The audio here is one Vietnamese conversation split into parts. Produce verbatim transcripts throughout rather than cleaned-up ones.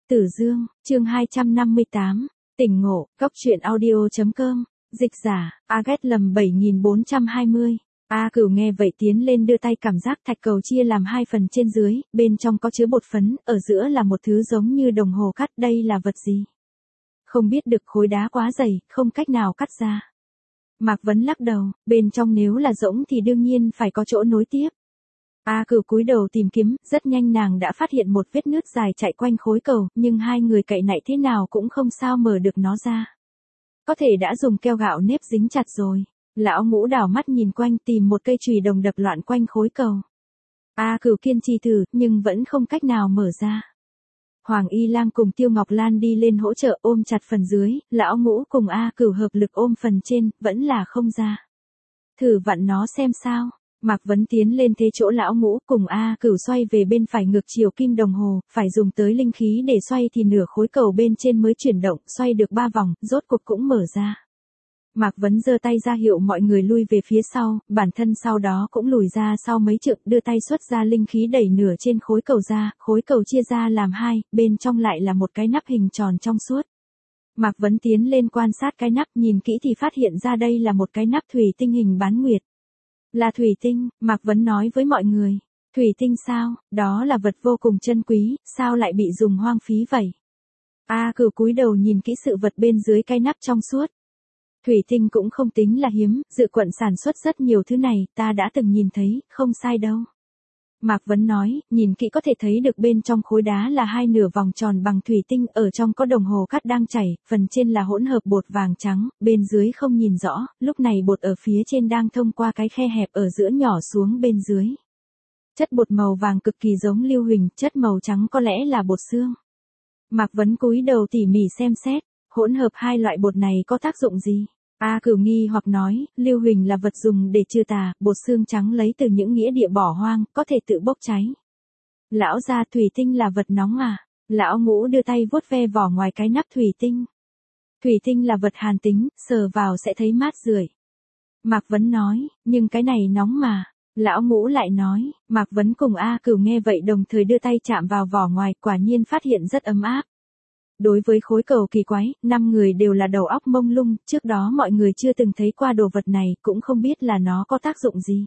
Tử Dương, chương hai trăm năm mươi tám, tỉnh ngộ, góc truyện audio.com, dịch giả, Agat lầm bảy nghìn bốn trăm hai mươi. A Cửu nghe vậy tiến lên đưa tay cảm giác thạch cầu chia làm hai phần trên dưới, bên trong có chứa bột phấn, ở giữa là một thứ giống như đồng hồ cắt, đây là vật gì? Không biết được, khối đá quá dày, không cách nào cắt ra. Mạc Vấn lắc đầu, bên trong nếu là rỗng thì đương nhiên phải có chỗ nối tiếp. A Cửu cúi đầu tìm kiếm, rất nhanh nàng đã phát hiện một vết nứt dài chạy quanh khối cầu, nhưng hai người cậy nạy thế nào cũng không sao mở được nó ra. Có thể đã dùng keo gạo nếp dính chặt rồi. Lão Ngũ đảo mắt nhìn quanh tìm một cây chùy đồng đập loạn quanh khối cầu. A Cửu kiên trì thử, nhưng vẫn không cách nào mở ra. Hoàng Y Lang cùng Tiêu Ngọc Lan đi lên hỗ trợ ôm chặt phần dưới, Lão Ngũ cùng A Cửu hợp lực ôm phần trên, vẫn là không ra. Thử vặn nó xem sao. Mạc Vấn tiến lên thế chỗ Lão Ngũ cùng A Cửu xoay về bên phải ngược chiều kim đồng hồ, phải dùng tới linh khí để xoay thì nửa khối cầu bên trên mới chuyển động, xoay được ba vòng, rốt cuộc cũng mở ra. Mạc Vấn giơ tay ra hiệu mọi người lui về phía sau, bản thân sau đó cũng lùi ra sau mấy trượng, đưa tay xuất ra linh khí đẩy nửa trên khối cầu ra, khối cầu chia ra làm hai, bên trong lại là một cái nắp hình tròn trong suốt. Mạc Vấn tiến lên quan sát cái nắp, nhìn kỹ thì phát hiện ra đây là một cái nắp thủy tinh hình bán nguyệt. Là thủy tinh, Mạc Vấn nói với mọi người. Thủy tinh sao, đó là vật vô cùng chân quý, sao lại bị dùng hoang phí vậy? A Cửu cúi đầu nhìn kỹ sự vật bên dưới cái nắp trong suốt. Thủy tinh cũng không tính là hiếm, Dự Quận sản xuất rất nhiều thứ này, ta đã từng nhìn thấy, không sai đâu. Mạc Vấn nói, nhìn kỹ có thể thấy được bên trong khối đá là hai nửa vòng tròn bằng thủy tinh, ở trong có đồng hồ cắt đang chảy, phần trên là hỗn hợp bột vàng trắng, bên dưới không nhìn rõ, lúc này bột ở phía trên đang thông qua cái khe hẹp ở giữa nhỏ xuống bên dưới. Chất bột màu vàng cực kỳ giống lưu huỳnh, chất màu trắng có lẽ là bột xương. Mạc Vấn cúi đầu tỉ mỉ xem xét, hỗn hợp hai loại bột này có tác dụng gì? A Cửu nghi hoặc nói, lưu huỳnh là vật dùng để trừ tà, bột xương trắng lấy từ những nghĩa địa bỏ hoang, có thể tự bốc cháy. Lão gia, thủy tinh là vật nóng à? Lão Ngũ đưa tay vuốt ve vỏ ngoài cái nắp thủy tinh. Thủy tinh là vật hàn tính, sờ vào sẽ thấy mát rượi. Mạc Vấn nói, nhưng cái này nóng mà. Lão Ngũ lại nói, Mạc Vấn cùng A Cửu nghe vậy đồng thời đưa tay chạm vào vỏ ngoài, quả nhiên phát hiện rất ấm áp. Đối với khối cầu kỳ quái, năm người đều là đầu óc mông lung, trước đó mọi người chưa từng thấy qua đồ vật này, cũng không biết là nó có tác dụng gì.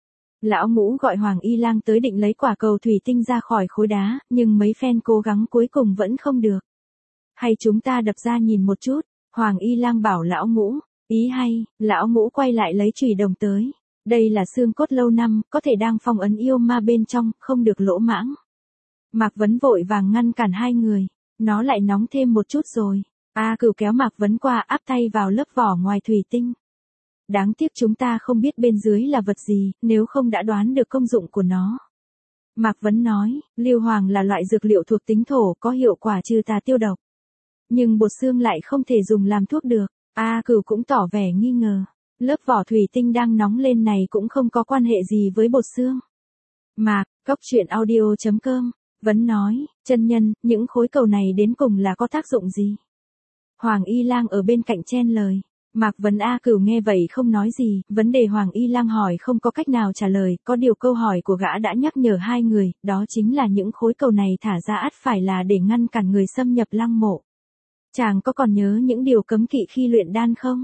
Lão Ngũ gọi Hoàng Y Lang tới định lấy quả cầu thủy tinh ra khỏi khối đá, nhưng mấy phen cố gắng cuối cùng vẫn không được. Hay chúng ta đập ra nhìn một chút, Hoàng Y Lang bảo Lão Ngũ, ý hay, Lão Ngũ quay lại lấy chùy đồng tới. Đây là xương cốt lâu năm, có thể đang phong ấn yêu ma bên trong, không được lỗ mãng. Mạc Vấn vội vàng ngăn cản hai người. Nó lại nóng thêm một chút rồi. A Cửu kéo Mạc Vấn qua, áp tay vào lớp vỏ ngoài thủy tinh. Đáng tiếc chúng ta không biết bên dưới là vật gì, nếu không đã đoán được công dụng của nó. Mạc Vấn nói, lưu hoàng là loại dược liệu thuộc tính thổ, có hiệu quả trừ tà tiêu độc. Nhưng bột xương lại không thể dùng làm thuốc được. A Cửu cũng tỏ vẻ nghi ngờ. Lớp vỏ thủy tinh đang nóng lên này cũng không có quan hệ gì với bột xương. Mạc, góc truyện audio.com Vấn nói, chân nhân, những khối cầu này đến cùng là có tác dụng gì? Hoàng Y Lang ở bên cạnh chen lời. Mạc Vấn A Cửu nghe vậy không nói gì, vấn đề Hoàng Y Lang hỏi không có cách nào trả lời, có điều câu hỏi của gã đã nhắc nhở hai người, đó chính là những khối cầu này thả ra ắt phải là để ngăn cản người xâm nhập lăng mộ. Chàng có còn nhớ những điều cấm kỵ khi luyện đan không?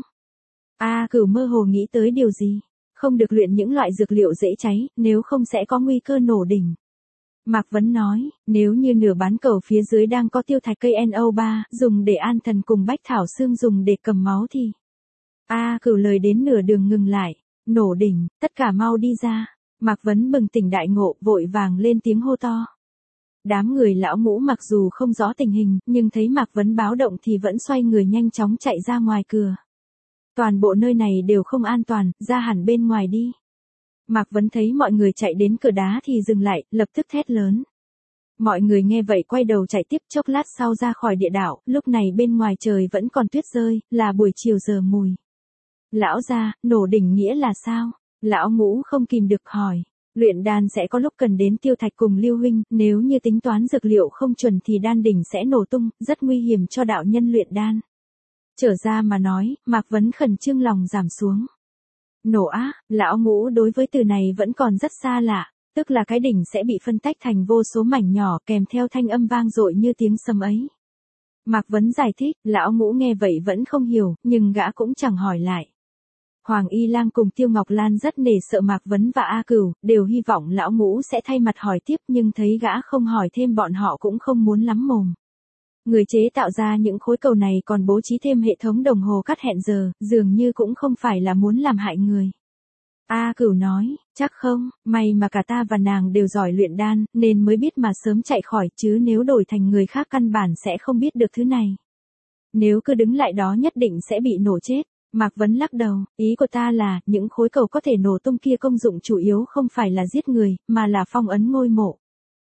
A Cửu mơ hồ nghĩ tới điều gì? Không được luyện những loại dược liệu dễ cháy, nếu không sẽ có nguy cơ nổ đỉnh. Mạc Vấn nói, nếu như nửa bán cầu phía dưới đang có tiêu thạch cây N O ba, dùng để an thần cùng bách thảo xương dùng để cầm máu thì... A Cửu lời đến nửa đường ngừng lại, nổ đỉnh, tất cả mau đi ra. Mạc Vấn bừng tỉnh đại ngộ, vội vàng lên tiếng hô to. Đám người Lão Ngũ mặc dù không rõ tình hình, nhưng thấy Mạc Vấn báo động thì vẫn xoay người nhanh chóng chạy ra ngoài cửa. Toàn bộ nơi này đều không an toàn, ra hẳn bên ngoài đi. Mạc Vấn thấy mọi người chạy đến cửa đá thì dừng lại, lập tức thét lớn. Mọi người nghe vậy quay đầu chạy tiếp, chốc lát sau ra khỏi địa đạo, lúc này bên ngoài trời vẫn còn tuyết rơi, là buổi chiều giờ mùi. Lão gia, nổ đỉnh nghĩa là sao? Lão Ngũ không kìm được hỏi. Luyện đan sẽ có lúc cần đến tiêu thạch cùng lưu huynh, nếu như tính toán dược liệu không chuẩn thì đan đỉnh sẽ nổ tung, rất nguy hiểm cho đạo nhân luyện đan. Trở ra mà nói, Mạc Vấn khẩn trương lòng giảm xuống. Nổ á, Lão Ngũ đối với từ này vẫn còn rất xa lạ. tức là cái đỉnh sẽ bị phân tách thành vô số mảnh nhỏ kèm theo thanh âm vang dội như tiếng sấm ấy. Mạc Vấn giải thích, lão ngũ nghe vậy vẫn không hiểu, nhưng gã cũng chẳng hỏi lại. Hoàng Y Lang cùng Tiêu Ngọc Lan rất nể sợ Mạc Vấn và A Cửu, đều hy vọng lão ngũ sẽ thay mặt hỏi tiếp nhưng thấy gã không hỏi thêm bọn họ cũng không muốn lắm mồm. Người chế tạo ra những khối cầu này còn bố trí thêm hệ thống đồng hồ cắt hẹn giờ, dường như cũng không phải là muốn làm hại người. A Cửu nói, chắc không, may mà cả ta và nàng đều giỏi luyện đan, nên mới biết mà sớm chạy khỏi, chứ nếu đổi thành người khác căn bản sẽ không biết được thứ này. Nếu cứ đứng lại đó nhất định sẽ bị nổ chết. Mạc Vấn lắc đầu, ý của ta là, những khối cầu có thể nổ tung kia công dụng chủ yếu không phải là giết người, mà là phong ấn ngôi mộ.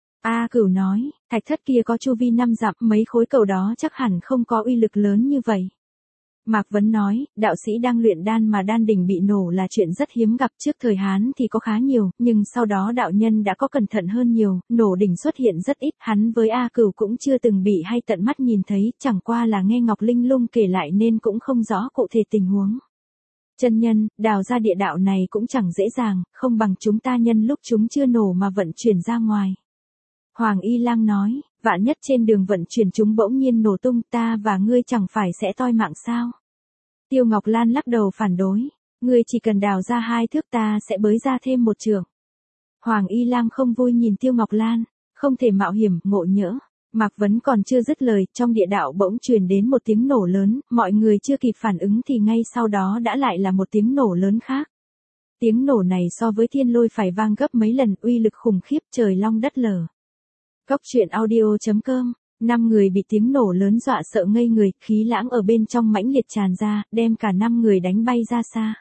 A Cửu nói, thạch thất kia có chu vi năm dặm, mấy khối cầu đó chắc hẳn không có uy lực lớn như vậy. Mạc Vấn nói, đạo sĩ đang luyện đan mà đan đỉnh bị nổ là chuyện rất hiếm gặp, trước thời Hán thì có khá nhiều, nhưng sau đó đạo nhân đã có cẩn thận hơn nhiều, nổ đỉnh xuất hiện rất ít, hắn với A Cửu cũng chưa từng bị hay tận mắt nhìn thấy, chẳng qua là nghe Ngọc Linh Lung kể lại nên cũng không rõ cụ thể tình huống. Chân nhân, đào ra địa đạo này cũng chẳng dễ dàng, không bằng chúng ta nhân lúc chúng chưa nổ mà vận chuyển ra ngoài. Hoàng Y Lang nói, vạn nhất trên đường vận chuyển chúng bỗng nhiên nổ tung, ta và ngươi chẳng phải sẽ toi mạng sao? Tiêu Ngọc Lan lắc đầu phản đối, ngươi chỉ cần đào ra hai thước ta sẽ bới ra thêm một trượng. Hoàng Y Lang không vui nhìn Tiêu Ngọc Lan, không thể mạo hiểm, ngộ nhỡ. Mạc Vấn còn chưa dứt lời, trong địa đạo bỗng truyền đến một tiếng nổ lớn, mọi người chưa kịp phản ứng thì ngay sau đó đã lại là một tiếng nổ lớn khác. Tiếng nổ này so với thiên lôi phải vang gấp mấy lần, uy lực khủng khiếp, trời long đất lở. Cốc truyện audio chấm com, năm người bị tiếng nổ lớn dọa sợ ngây người, khí lãng ở bên trong mãnh liệt tràn ra, đem cả năm người đánh bay ra xa.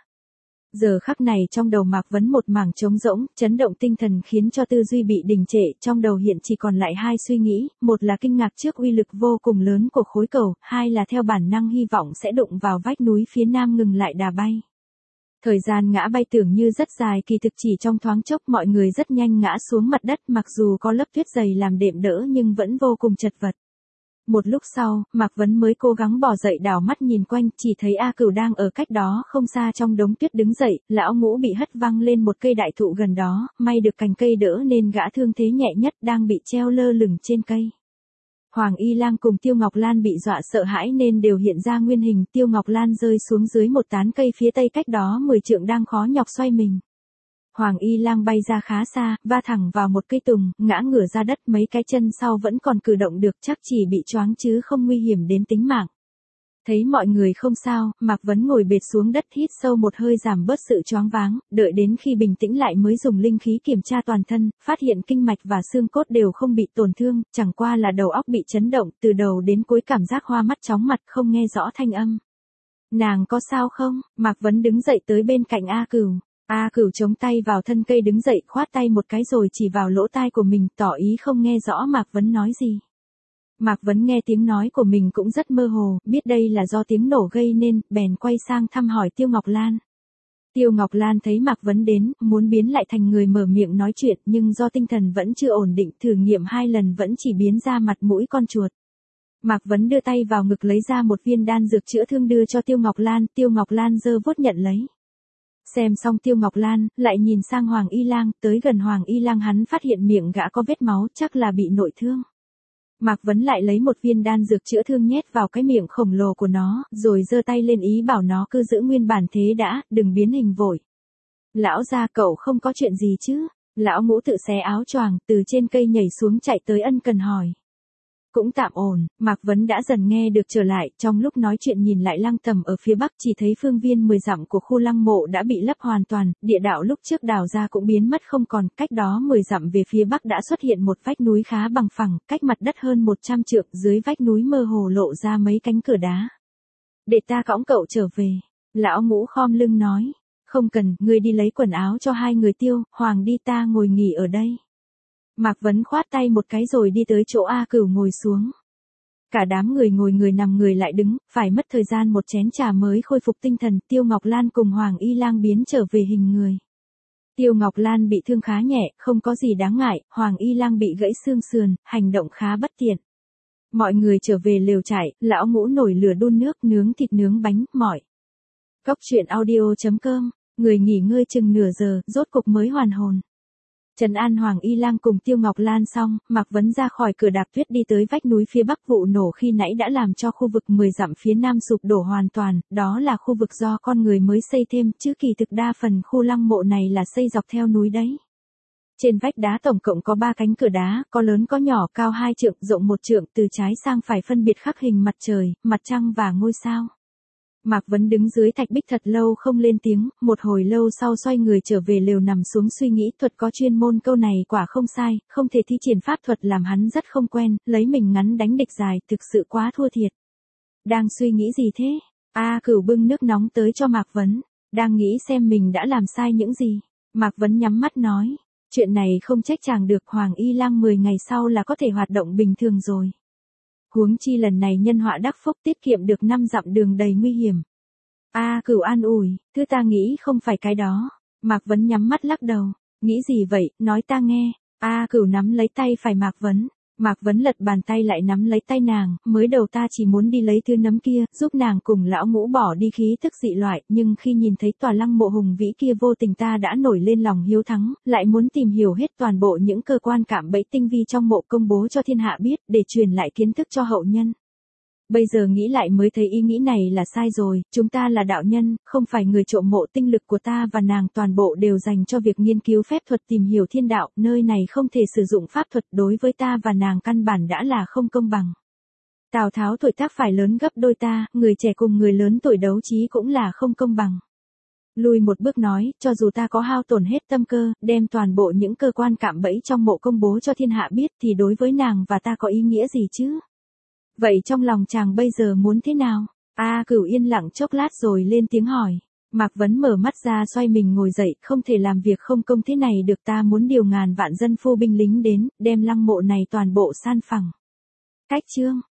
Giờ khắc này trong đầu Mạc Vấn một mảng trống rỗng, chấn động tinh thần khiến cho tư duy bị đình trệ, trong đầu hiện chỉ còn lại hai suy nghĩ, một là kinh ngạc trước uy lực vô cùng lớn của khối cầu, hai là theo bản năng hy vọng sẽ đụng vào vách núi phía nam ngừng lại đà bay. Thời gian ngã bay tưởng như rất dài, kỳ thực chỉ trong thoáng chốc mọi người rất nhanh ngã xuống mặt đất, mặc dù có lớp tuyết dày làm đệm đỡ nhưng vẫn vô cùng chật vật. Một lúc sau, Mạc Vấn mới cố gắng bò dậy, đảo mắt nhìn quanh, chỉ thấy A Cửu đang ở cách đó không xa trong đống tuyết đứng dậy, lão ngũ bị hất văng lên một cây đại thụ gần đó, may được cành cây đỡ nên gã thương thế nhẹ nhất, đang bị treo lơ lửng trên cây. Hoàng Y Lang cùng Tiêu Ngọc Lan bị dọa sợ hãi nên đều hiện ra nguyên hình, Tiêu Ngọc Lan rơi xuống dưới một tán cây phía tây cách đó mười trượng đang khó nhọc xoay mình. Hoàng Y Lang bay ra khá xa, va thẳng vào một cây tùng, ngã ngửa ra đất, mấy cái chân sau vẫn còn cử động được, chắc chỉ bị choáng chứ không nguy hiểm đến tính mạng. Thấy mọi người không sao, Mạc Vấn ngồi bệt xuống đất hít sâu một hơi giảm bớt sự choáng váng, đợi đến khi bình tĩnh lại mới dùng linh khí kiểm tra toàn thân, phát hiện kinh mạch và xương cốt đều không bị tổn thương, chẳng qua là đầu óc bị chấn động, từ đầu đến cuối cảm giác hoa mắt chóng mặt, không nghe rõ thanh âm. Nàng có sao không? Mạc Vấn đứng dậy tới bên cạnh A Cửu. A Cửu chống tay vào thân cây đứng dậy, khoát tay một cái rồi chỉ vào lỗ tai của mình, tỏ ý không nghe rõ Mạc Vấn nói gì. Mạc Vấn nghe tiếng nói của mình cũng rất mơ hồ, biết đây là do tiếng nổ gây nên, bèn quay sang thăm hỏi Tiêu Ngọc Lan. Tiêu Ngọc Lan thấy Mạc Vấn đến, muốn biến lại thành người mở miệng nói chuyện, nhưng do tinh thần vẫn chưa ổn định, thử nghiệm hai lần vẫn chỉ biến ra mặt mũi con chuột. Mạc Vấn đưa tay vào ngực lấy ra một viên đan dược chữa thương đưa cho Tiêu Ngọc Lan, Tiêu Ngọc Lan giơ vuốt nhận lấy. Xem xong Tiêu Ngọc Lan, lại nhìn sang Hoàng Y Lang, tới gần Hoàng Y Lang hắn phát hiện miệng gã có vết máu, chắc là bị nội thương. Mạc Vấn lại lấy một viên đan dược chữa thương nhét vào cái miệng khổng lồ của nó, rồi giơ tay lên ý bảo nó cứ giữ nguyên bản thế đã, đừng biến hình vội. Lão gia cậu không có chuyện gì chứ? Lão ngũ tự xé áo choàng, từ trên cây nhảy xuống chạy tới ân cần hỏi. Cũng tạm ổn, Mạc Vấn đã dần nghe được trở lại, trong lúc nói chuyện nhìn lại Lăng Tầm ở phía bắc chỉ thấy phương viên mười dặm của khu lăng mộ đã bị lấp hoàn toàn, địa đạo lúc trước đào ra cũng biến mất không còn, cách đó mười dặm về phía bắc đã xuất hiện một vách núi khá bằng phẳng, cách mặt đất hơn một trăm trượng, dưới vách núi mơ hồ lộ ra mấy cánh cửa đá. Để ta cõng cậu trở về, lão ngũ khom lưng nói, không cần, ngươi đi lấy quần áo cho hai người Tiêu, Hoàng đi, ta ngồi nghỉ ở đây. Mạc Vấn khoát tay một cái rồi đi tới chỗ A Cửu ngồi xuống. Cả đám người ngồi người nằm người lại đứng, phải mất thời gian một chén trà mới khôi phục tinh thần, Tiêu Ngọc Lan cùng Hoàng Y Lang biến trở về hình người. Tiêu Ngọc Lan bị thương khá nhẹ, không có gì đáng ngại, Hoàng Y Lang bị gãy xương sườn, hành động khá bất tiện. Mọi người trở về lều trại, lão ngũ nổi lửa đun nước, nướng thịt nướng bánh, mỏi. Cốc truyện audio chấm com, người nghỉ ngơi chừng nửa giờ, rốt cục mới hoàn hồn. Trần An Hoàng Y Lang cùng Tiêu Ngọc Lan xong, Mạc Vấn ra khỏi cửa đạp tuyết đi tới vách núi phía bắc. Vụ nổ khi nãy đã làm cho khu vực mười dặm phía nam sụp đổ hoàn toàn, đó là khu vực do con người mới xây thêm, chứ kỳ thực đa phần khu lăng mộ này là xây dọc theo núi đấy. Trên vách đá tổng cộng có ba cánh cửa đá, có lớn có nhỏ, cao hai trượng, rộng một trượng, từ trái sang phải phân biệt khắc hình mặt trời, mặt trăng và ngôi sao. Mạc Vấn đứng dưới thạch bích thật lâu không lên tiếng, một hồi lâu sau xoay người trở về lều nằm xuống suy nghĩ. Thuật có chuyên môn, câu này quả không sai, không thể thi triển pháp thuật làm hắn rất không quen, lấy mình ngắn đánh địch dài, thực sự quá thua thiệt. Đang suy nghĩ gì thế? A Cửu bưng nước nóng tới cho Mạc Vấn, đang nghĩ xem mình đã làm sai những gì. Mạc Vấn nhắm mắt nói, chuyện này không trách chàng được, Hoàng Y Lang mười ngày sau là có thể hoạt động bình thường rồi. Huống chi lần này nhân họa đắc phúc, tiết kiệm được năm dặm đường đầy nguy hiểm. A Cửu an ủi, thứ ta nghĩ không phải cái đó. Mạc Vấn nhắm mắt lắc đầu, nghĩ gì vậy, nói ta nghe. A Cửu nắm lấy tay phải Mạc Vấn. Mạc Vấn lật bàn tay lại nắm lấy tay nàng, mới đầu ta chỉ muốn đi lấy thứ nấm kia, giúp nàng cùng lão ngũ bỏ đi khí thức dị loại, nhưng khi nhìn thấy tòa lăng mộ hùng vĩ kia vô tình ta đã nổi lên lòng hiếu thắng, lại muốn tìm hiểu hết toàn bộ những cơ quan cạm bẫy tinh vi trong mộ công bố cho thiên hạ biết, để truyền lại kiến thức cho hậu nhân. Bây giờ nghĩ lại mới thấy ý nghĩ này là sai rồi, chúng ta là đạo nhân, không phải người trộm mộ, tinh lực của ta và nàng toàn bộ đều dành cho việc nghiên cứu phép thuật tìm hiểu thiên đạo, nơi này không thể sử dụng pháp thuật, đối với ta và nàng căn bản đã là không công bằng. Tào Tháo tuổi tác phải lớn gấp đôi ta, người trẻ cùng người lớn tuổi đấu trí cũng là không công bằng. Lùi một bước nói, cho dù ta có hao tổn hết tâm cơ, đem toàn bộ những cơ quan cạm bẫy trong mộ công bố cho thiên hạ biết thì đối với nàng và ta có ý nghĩa gì chứ? Vậy trong lòng chàng bây giờ muốn thế nào? A Cửu yên lặng chốc lát rồi lên tiếng hỏi. Mạc Vấn mở mắt ra xoay mình ngồi dậy, không thể làm việc không công thế này được, ta muốn điều ngàn vạn dân phu binh lính đến, đem lăng mộ này toàn bộ san phẳng. Cách chương